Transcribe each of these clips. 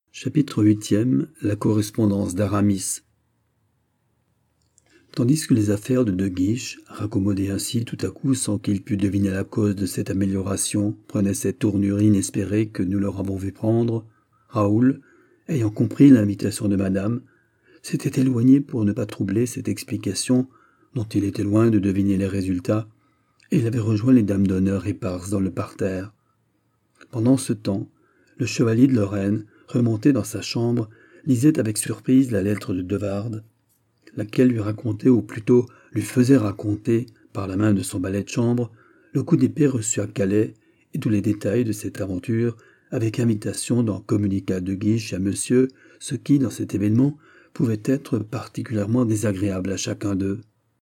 Chapitre 8e. La correspondance d'Aramis. Tandis que les affaires de De Guiche, raccommodées ainsi tout à coup sans qu'il pût deviner la cause de cette amélioration, prenaient cette tournure inespérée que nous leur avons vu prendre, Raoul, ayant compris l'invitation de madame, s'était éloigné pour ne pas troubler cette explication dont il était loin de deviner les résultats, et il avait rejoint les dames d'honneur éparses dans le parterre. Pendant ce temps, le chevalier de Lorraine, remonté dans sa chambre, lisait avec surprise la lettre de De Wardes, laquelle lui racontait, ou plutôt lui faisait raconter, par la main de son valet de chambre, le coup d'épée reçu à Calais et tous les détails de cette aventure, avec invitation d'en communiquer à De Guiche et à monsieur ce qui, dans cet événement, pouvait être particulièrement désagréable à chacun d'eux.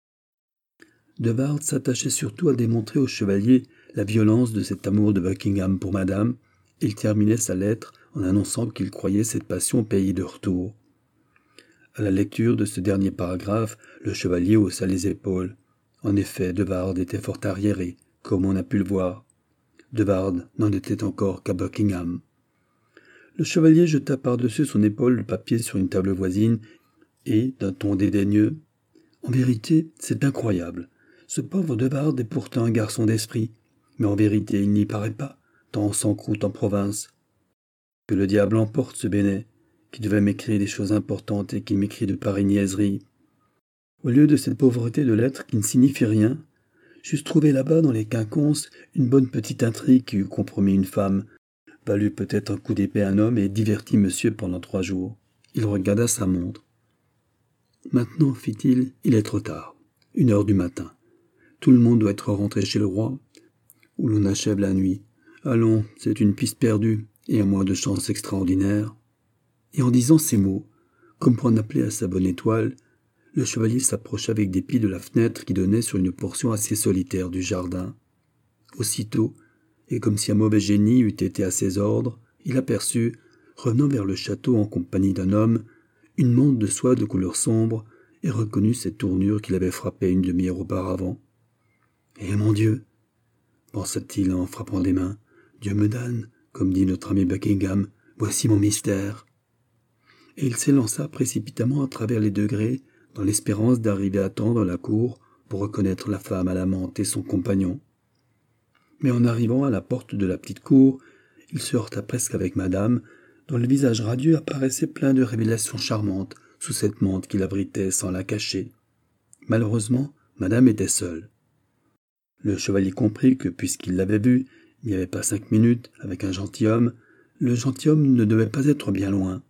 De Wardes s'attachait surtout à démontrer au chevalier la violence de cet amour de Buckingham pour madame, et il terminait sa lettre en annonçant qu'il croyait cette passion payée de retour. À la lecture de ce dernier paragraphe, le chevalier haussa les épaules. En effet, De Wardes était fort arriéré, comme on a pu le voir. De Wardes n'en était encore qu'à Buckingham. Le chevalier jeta par-dessus son épaule le papier sur une table voisine et, d'un ton dédaigneux, « En vérité, c'est incroyable. Ce pauvre De Wardes est pourtant un garçon d'esprit, mais en vérité il n'y paraît pas, tant on s'encroute en province. Que le diable emporte ce Bennet, qui devait m'écrire des choses importantes et qui m'écrit de pareilles niaiseries. Au lieu de cette pauvreté de lettres qui ne signifie rien, j'eusse trouvé là-bas dans les quinconces une bonne petite intrigue qui eût compromis une femme, valu peut-être un coup d'épée à un homme et diverti monsieur pendant 3 jours. Il regarda sa montre. Maintenant, fit-il, il est trop tard. 1 heure du matin. Tout le monde doit être rentré chez le roi, où l'on achève la nuit. Allons, c'est une piste perdue, et un mois de chance extraordinaire. Et en disant ces mots, comme pour en appeler à sa bonne étoile, le chevalier s'approcha avec dépit de la fenêtre qui donnait sur une portion assez solitaire du jardin. Aussitôt, et comme si un mauvais génie eût été à ses ordres, il aperçut, revenant vers le château en compagnie d'un homme, une mante de soie de couleur sombre, et reconnut cette tournure qu'il avait frappée une demi-heure auparavant. « Eh mon Dieu !» pensa-t-il en frappant des mains. « Dieu me donne, comme dit notre ami Buckingham, voici mon mystère. » Et il s'élança précipitamment à travers les degrés, dans l'espérance d'arriver à temps dans la cour pour reconnaître la femme à la menthe et son compagnon. Mais en arrivant à la porte de la petite cour, il se heurta presque avec madame, dont le visage radieux apparaissait plein de révélations charmantes sous cette menthe qui l'abritait sans la cacher. Malheureusement, madame était seule. Le chevalier comprit que, puisqu'il l'avait vue, il n'y avait pas 5 minutes, avec un gentilhomme, le gentilhomme ne devait pas être bien loin.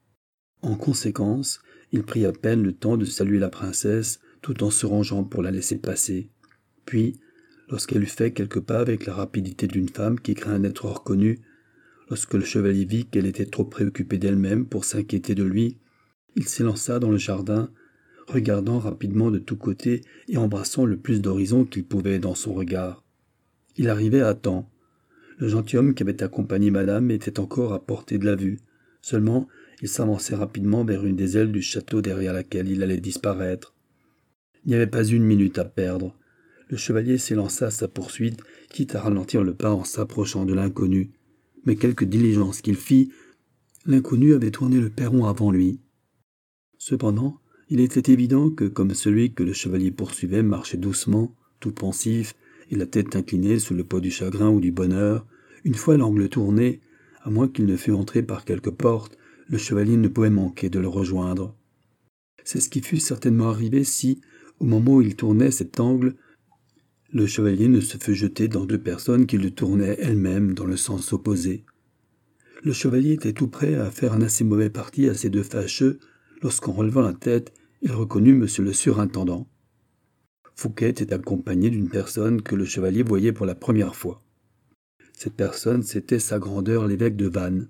En conséquence, il prit à peine le temps de saluer la princesse, tout en se rangeant pour la laisser passer. Puis, lorsqu'elle eut fait quelques pas avec la rapidité d'une femme qui craint d'être reconnue, lorsque le chevalier vit qu'elle était trop préoccupée d'elle-même pour s'inquiéter de lui, il s'élança dans le jardin, regardant rapidement de tous côtés et embrassant le plus d'horizons qu'il pouvait dans son regard. Il arrivait à temps. Le gentilhomme qui avait accompagné madame était encore à portée de la vue. Seulement, il s'avançait rapidement vers une des ailes du château derrière laquelle il allait disparaître. Il n'y avait pas 1 minute à perdre. Le chevalier s'élança à sa poursuite, quitte à ralentir le pas en s'approchant de l'inconnu. Mais quelque diligence qu'il fit, l'inconnu avait tourné le perron avant lui. Cependant, il était évident que, comme celui que le chevalier poursuivait marchait doucement, tout pensif, et la tête inclinée sous le poids du chagrin ou du bonheur, une fois l'angle tourné, à moins qu'il ne fût entré par quelque porte, le chevalier ne pouvait manquer de le rejoindre. C'est ce qui fut certainement arrivé si, au moment où il tournait cet angle, le chevalier ne se fût jeté dans 2 personnes qui le tournaient elles-mêmes dans le sens opposé. Le chevalier était tout prêt à faire un assez mauvais parti à ces 2 fâcheux, lorsqu'en relevant la tête, il reconnut monsieur le surintendant. Fouquet était accompagné d'une personne que le chevalier voyait pour la première fois. Cette personne, c'était sa grandeur l'évêque de Vannes.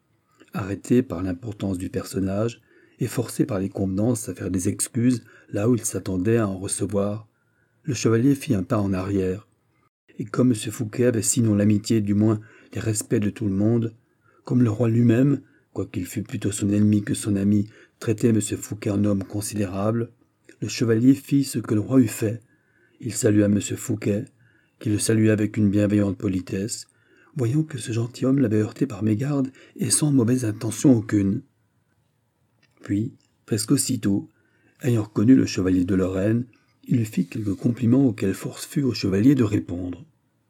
Arrêté par l'importance du personnage et forcé par les convenances à faire des excuses là où il s'attendait à en recevoir, le chevalier fit un pas en arrière. Et comme M. Fouquet avait sinon l'amitié, du moins les respects de tout le monde, comme le roi lui-même, quoiqu'il fût plutôt son ennemi que son ami, traitait M. Fouquet en homme considérable, le chevalier fit ce que le roi eût fait. Il salua M. Fouquet, qui le salua avec une bienveillante politesse, voyant que ce gentilhomme l'avait heurté par mégarde et sans mauvaise intention aucune. Puis, presque aussitôt, ayant reconnu le chevalier de Lorraine, il lui fit quelques compliments auxquels force fut au chevalier de répondre.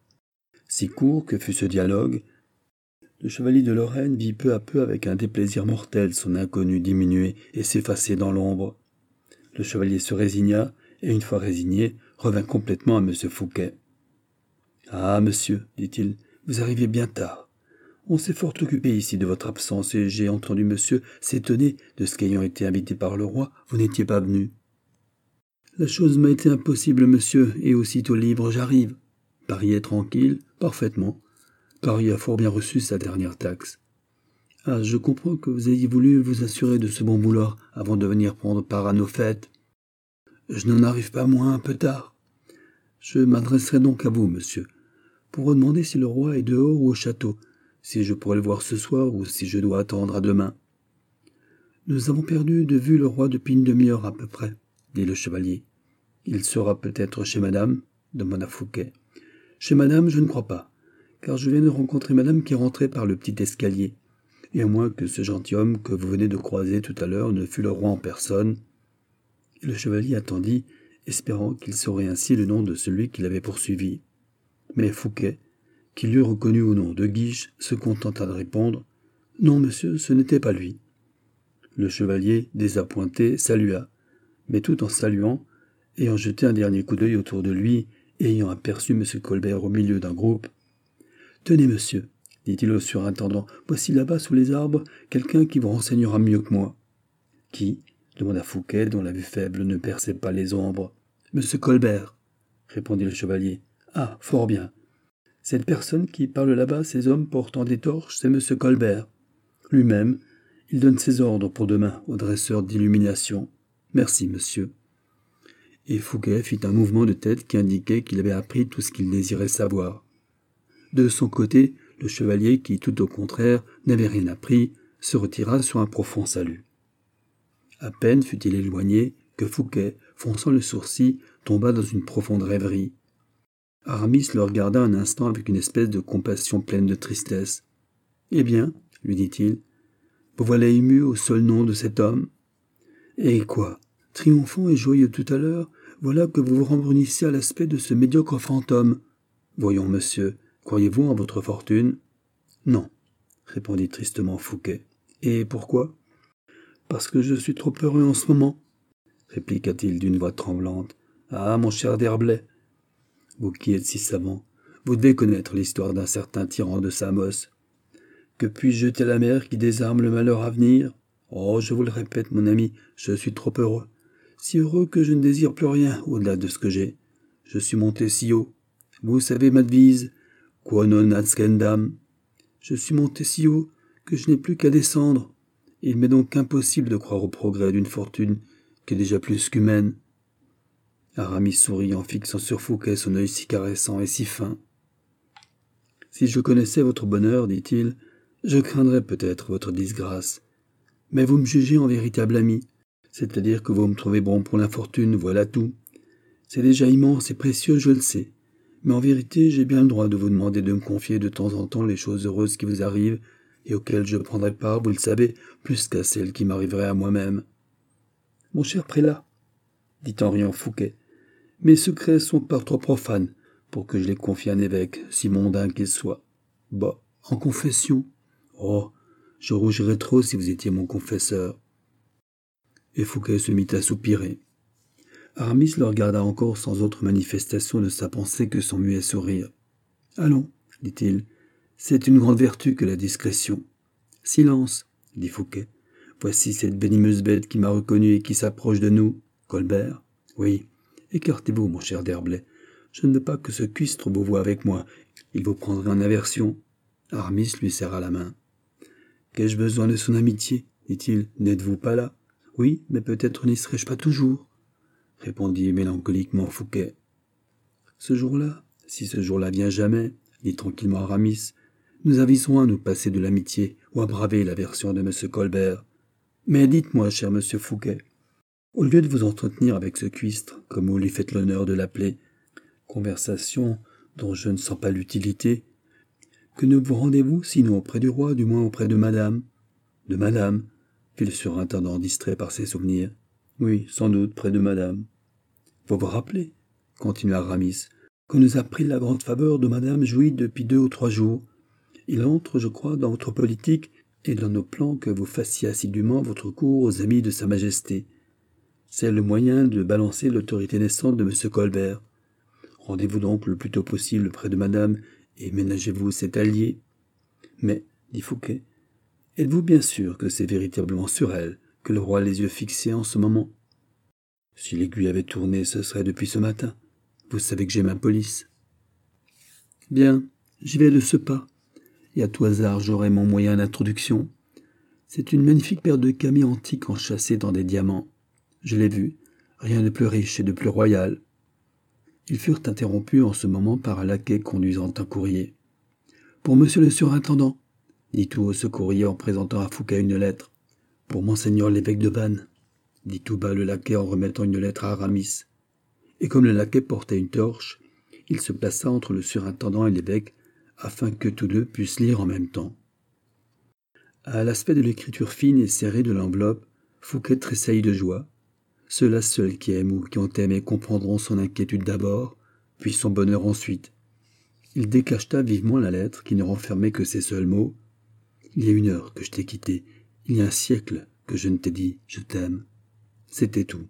Si court que fut ce dialogue, le chevalier de Lorraine vit peu à peu avec un déplaisir mortel son inconnu diminuer et s'effacer dans l'ombre. Le chevalier se résigna, et une fois résigné, revint complètement à M. Fouquet. « Ah, monsieur, dit-il, vous arrivez bien tard. On s'est fort occupé ici de votre absence, et j'ai entendu monsieur s'étonner de ce qu'ayant été invité par le roi, vous n'étiez pas venu. La chose m'a été impossible, monsieur, et aussitôt libre, j'arrive. Paris est tranquille, parfaitement. Paris a fort bien reçu sa dernière taxe. Ah, je comprends que vous ayez voulu vous assurer de ce bon vouloir avant de venir prendre part à nos fêtes. Je n'en arrive pas moins un peu tard. Je m'adresserai donc à vous, monsieur, pour vous demander si le roi est dehors ou au château, si je pourrais le voir ce soir ou si je dois attendre à demain. Nous avons perdu de vue le roi depuis une demi-heure à peu près, dit le chevalier. Il sera peut-être chez madame, demanda Fouquet. Chez madame, je ne crois pas, car je viens de rencontrer madame qui rentrait par le petit escalier, et à moins que ce gentilhomme que vous venez de croiser tout à l'heure ne fût le roi en personne. Et le chevalier attendit, espérant qu'il saurait ainsi le nom de celui qui l'avait poursuivi. Mais Fouquet, qui l'eût reconnu au nom de Guiche, se contenta de répondre « Non, monsieur, ce n'était pas lui. » Le chevalier, désappointé, salua, mais tout en saluant, ayant jeté un dernier coup d'œil autour de lui, et ayant aperçu M. Colbert au milieu d'un groupe. « Tenez, monsieur, dit-il au surintendant, voici là-bas sous les arbres quelqu'un qui vous renseignera mieux que moi. »« Qui » demanda Fouquet, dont la vue faible ne perçait pas les ombres. « M. Colbert, » répondit le chevalier. « Ah, fort bien. Cette personne qui parle là-bas, ces hommes portant des torches, c'est M. Colbert. Lui-même, il donne ses ordres pour demain au dresseur d'illumination. Merci, monsieur. » Et Fouquet fit un mouvement de tête qui indiquait qu'il avait appris tout ce qu'il désirait savoir. De son côté, le chevalier, qui tout au contraire n'avait rien appris, se retira sur un profond salut. À peine fut-il éloigné que Fouquet, fronçant le sourcil, tomba dans une profonde rêverie. Aramis le regarda un instant avec une espèce de compassion pleine de tristesse. « Eh bien, lui dit-il, vous voilà ému au seul nom de cet homme. Et quoi, triomphant et joyeux tout à l'heure, voilà que vous vous rembrunissez à l'aspect de ce médiocre fantôme. Voyons, monsieur, croyez-vous en votre fortune ? » ?»« Non, répondit tristement Fouquet. « Et pourquoi ? » ?»« Parce que je suis trop heureux en ce moment, répliqua-t-il d'une voix tremblante. Ah, mon cher D'Herblay, vous qui êtes si savant, vous devez connaître l'histoire d'un certain tyran de Samos. Que puis-je jeter à la mer qui désarme le malheur à venir ? Oh, je vous le répète, mon ami, je suis trop heureux. Si heureux que je ne désire plus rien au-delà de ce que j'ai. Je suis monté si haut. Vous savez ma devise, quo non ascendam. Je suis monté si haut que je n'ai plus qu'à descendre. Il m'est donc impossible de croire au progrès d'une fortune qui est déjà plus qu'humaine. Aramis sourit en fixant sur Fouquet son œil si caressant et si fin. Si je connaissais votre bonheur, dit-il, je craindrais peut-être votre disgrâce. Mais vous me jugez en véritable ami, c'est-à-dire que vous me trouvez bon pour l'infortune, voilà tout. C'est déjà immense et précieux, je le sais. Mais en vérité, j'ai bien le droit de vous demander de me confier de temps en temps les choses heureuses qui vous arrivent et auxquelles je prendrai part, vous le savez, plus qu'à celles qui m'arriveraient à moi-même. Mon cher prélat, dit en riant Fouquet, mes secrets sont par trop profanes pour que je les confie à un évêque, si mondain qu'il soit. Bah, en confession. Oh, je rougirais trop si vous étiez mon confesseur. Et Fouquet se mit à soupirer. Aramis le regarda encore sans autre manifestation de sa pensée que son muet sourire. « Allons, dit-il, c'est une grande vertu que la discrétion. »« Silence, dit Fouquet. Voici cette venimeuse bête qui m'a reconnu et qui s'approche de nous. Colbert ? Oui. Écartez-vous, mon cher D'Herblay. Je ne veux pas que ce cuistre vous voie avec moi. Il vous prendrait en aversion. » Aramis lui serra la main. « Qu'ai-je besoin de son amitié ? Dit-il. N'êtes-vous pas là ? Oui, mais peut-être n'y serai-je pas toujours, répondit mélancoliquement Fouquet. Ce jour-là, si ce jour-là vient jamais, dit tranquillement Aramis, nous aviserons à nous passer de l'amitié ou à braver l'aversion de M. Colbert. Mais dites-moi, cher M. Fouquet, au lieu de vous entretenir avec ce cuistre, comme vous lui faites l'honneur de l'appeler, conversation dont je ne sens pas l'utilité, Que ne vous rendez-vous sinon auprès du roi, du moins auprès de madame? De madame, fit le surintendant distrait par ses souvenirs. Oui, sans doute, près de madame. Vous vous rappelez, continua Aramis, qu'on nous a pris la grande faveur de madame jouit depuis 2 ou 3 jours. Il entre, je crois, dans votre politique et dans nos plans que vous fassiez assidûment votre cour aux amis de Sa Majesté. C'est le moyen de balancer l'autorité naissante de M. Colbert. Rendez-vous donc le plus tôt possible près de madame et ménagez-vous cet allié. Mais, dit Fouquet, êtes-vous bien sûr que c'est véritablement sur elle que le roi a les yeux fixés en ce moment? Si l'aiguille avait tourné, ce serait depuis ce matin. Vous savez que j'ai ma police. Bien, j'y vais de ce pas, et à tout hasard j'aurai mon moyen d'introduction. C'est une magnifique paire de camées antiques enchâssées dans des diamants. Je l'ai vue, rien de plus riche et de plus royal. Ils furent interrompus en ce moment par un laquais conduisant un courrier. « Pour monsieur le surintendant », dit tout haut ce courrier en présentant à Fouquet une lettre. « Pour monseigneur l'évêque de Vannes », dit tout bas le laquais en remettant une lettre à Aramis. Et comme le laquais portait une torche, il se plaça entre le surintendant et l'évêque afin que tous deux puissent lire en même temps. À l'aspect de l'écriture fine et serrée de l'enveloppe, Fouquet tressaillit de joie. Ceux-là seuls qui aiment ou qui ont aimé comprendront son inquiétude d'abord, puis son bonheur ensuite. Il décacheta vivement la lettre qui ne renfermait que ces seuls mots. « Il y a 1 heure que je t'ai quitté, il y a 1 siècle que je ne t'ai dit « je t'aime ». C'était tout.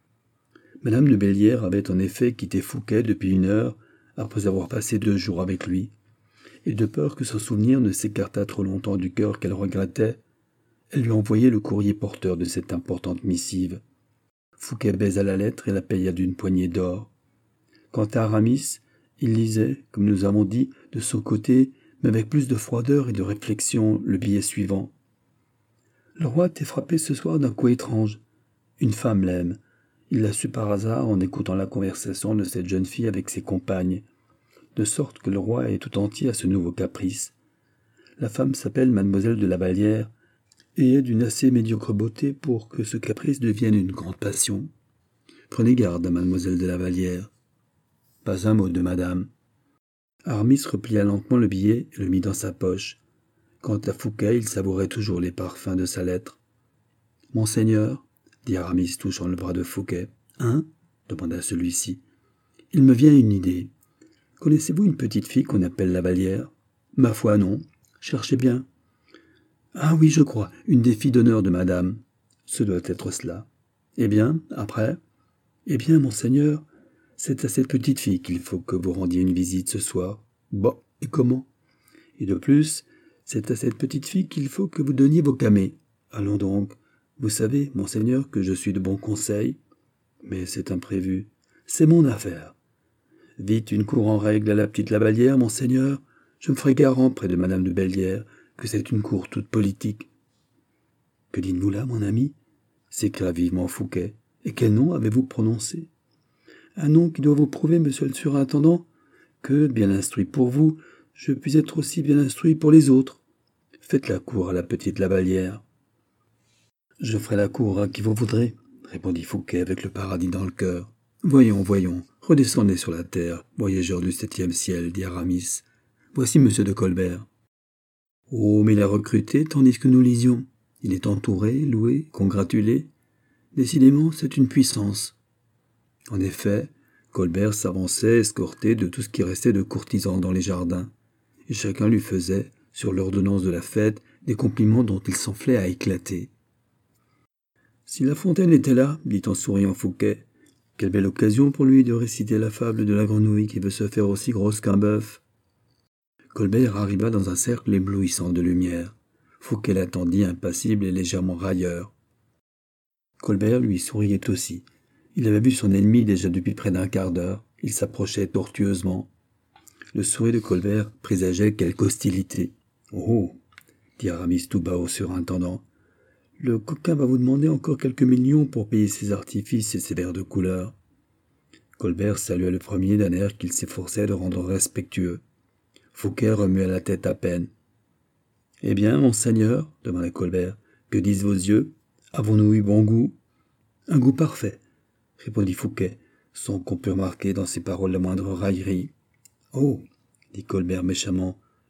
Madame de Bellière avait en effet quitté Fouquet depuis 1 heure, après avoir passé 2 jours avec lui, et de peur que son souvenir ne s'écartât trop longtemps du cœur qu'elle regrettait, elle lui envoyait le courrier porteur de cette importante missive. Fouquet baisa la lettre et la paya d'1 poignée d'or. Quant à Aramis, il lisait, comme nous avons dit, de son côté, mais avec plus de froideur et de réflexion, le billet suivant. « Le roi était frappé ce soir d'un coup étrange. Une femme l'aime. Il l'a su par hasard en écoutant la conversation de cette jeune fille avec ses compagnes, de sorte que le roi est tout entier à ce nouveau caprice. La femme s'appelle mademoiselle de la Vallière, et est d'une assez médiocre beauté pour que ce caprice devienne une grande passion. Prenez garde à mademoiselle de la Vallière. » Pas un mot de madame. Aramis replia lentement le billet et le mit dans sa poche. Quant à Fouquet, il savourait toujours les parfums de sa lettre. « Monseigneur, » dit Aramis touchant le bras de Fouquet. « Hein » demanda celui-ci. « Il me vient une idée. Connaissez-vous une petite fille qu'on appelle la Vallière ? » ?»« Ma foi, non. Cherchez bien. » »« Ah oui, je crois, une des filles d'honneur de madame. » »« Ce doit être cela. » »« Eh bien, après ?»« Eh bien, monseigneur, c'est à cette petite fille qu'il faut que vous rendiez une visite ce soir. »« Bon, et comment ? » ?»« Et de plus, c'est à cette petite fille qu'il faut que vous donniez vos camées. Allons donc. Vous savez, monseigneur, que je suis de bon conseil. Mais c'est imprévu. C'est mon affaire. Vite une cour en règle à la petite Lavallière, monseigneur. Je me ferai garant près de madame de Bellière que c'est une cour toute politique. « Que dites-vous là, mon ami » s'écria vivement Fouquet. « Et quel nom avez-vous prononcé ?»« Un nom qui doit vous prouver, monsieur le surintendant, que, bien instruit pour vous, je puis être aussi bien instruit pour les autres. Faites la cour à la petite Lavallière. »« Je ferai la cour à qui vous voudrez, » répondit Fouquet avec le paradis dans le cœur. « Voyons, voyons, redescendez sur la terre, voyageurs du 7e ciel, dit Aramis. Voici monsieur de Colbert. » Oh, mais il a recruté tandis que nous lisions. Il est entouré, loué, congratulé. Décidément, c'est une puissance. En effet, Colbert s'avançait escorté de tout ce qui restait de courtisans dans les jardins, et chacun lui faisait, sur l'ordonnance de la fête, des compliments dont il s'enflait à éclater. « Si La Fontaine était là, dit en souriant Fouquet, quelle belle occasion pour lui de réciter la fable de la grenouille qui veut se faire aussi grosse qu'un bœuf. » Colbert arriva dans un cercle éblouissant de lumière. Fouquet l'attendit impassible et légèrement railleur. Colbert lui souriait aussi. Il avait vu son ennemi déjà depuis près d'1 quart d'heure. Il s'approchait tortueusement. Le sourire de Colbert présageait quelque hostilité. « Oh !» dit Aramis tout bas au surintendant. « Le coquin va vous demander encore quelques millions pour payer ses artifices et ses verres de couleur. » Colbert salua le premier d'un air qu'il s'efforçait de rendre respectueux. Fouquet remua la tête à peine. « Eh bien, monseigneur, demanda Colbert, que disent vos yeux? Avons-nous eu bon goût? »« Un goût parfait, répondit Fouquet, sans qu'on pût remarquer dans ses paroles la moindre raillerie. « Oh, dit Colbert méchamment,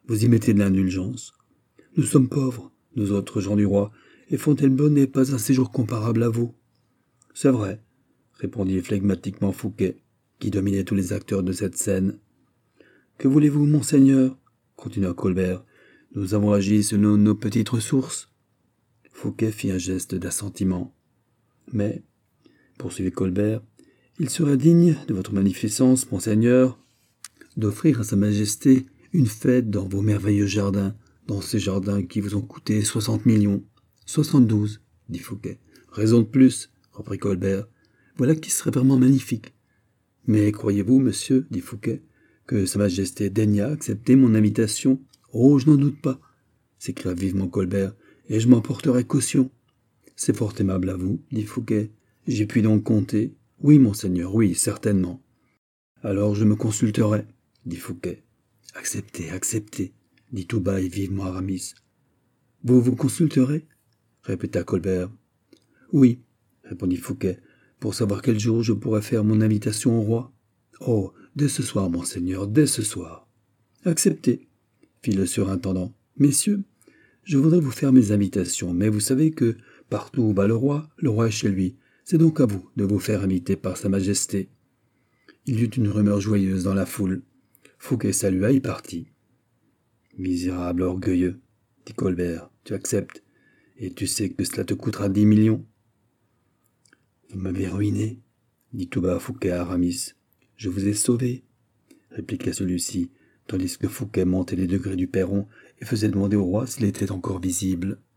vous y mettez de l'indulgence. Nous sommes pauvres, nous autres gens du roi, et Fontainebleau n'est pas un séjour comparable à vous. C'est vrai, répondit flegmatiquement Fouquet, qui dominait tous les acteurs de cette scène. Que voulez-vous, monseigneur, continua Colbert. Nous avons agi selon nos petites ressources. Fouquet fit un geste d'assentiment. Mais, poursuivit Colbert, il serait digne de votre magnificence, monseigneur, d'offrir à sa majesté une fête dans vos merveilleux jardins, dans ces jardins qui vous ont coûté 60 millions. 72, dit Fouquet. Raison de plus, reprit Colbert. Voilà qui serait vraiment magnifique. Mais croyez-vous, monsieur, dit Fouquet, que sa majesté daigna accepter mon invitation? Oh, je n'en doute pas, s'écria vivement Colbert, et je m'en porterai caution. C'est fort aimable à vous, dit Fouquet. J'y puis donc compter? Oui, monseigneur, oui, certainement. Alors je me consulterai, dit Fouquet. Acceptez, acceptez, dit tout bas et vivement Aramis. Vous vous consulterez? Répéta Colbert. Oui, répondit Fouquet, pour savoir quel jour je pourrais faire mon invitation au roi. Oh, dès ce soir, monseigneur, dès ce soir. Acceptez, fit le surintendant. Messieurs, je voudrais vous faire mes invitations, mais vous savez que, partout où va le roi est chez lui. C'est donc à vous de vous faire inviter par sa majesté. Il y eut une rumeur joyeuse dans la foule. Fouquet salua et partit. Misérable orgueilleux, dit Colbert, tu acceptes, et tu sais que cela te coûtera 10 millions. Vous m'avez ruiné, dit tout bas Fouquet à Aramis. Je vous ai sauvé, répliqua celui-ci, tandis que Fouquet montait les degrés du perron et faisait demander au roi s'il était encore visible.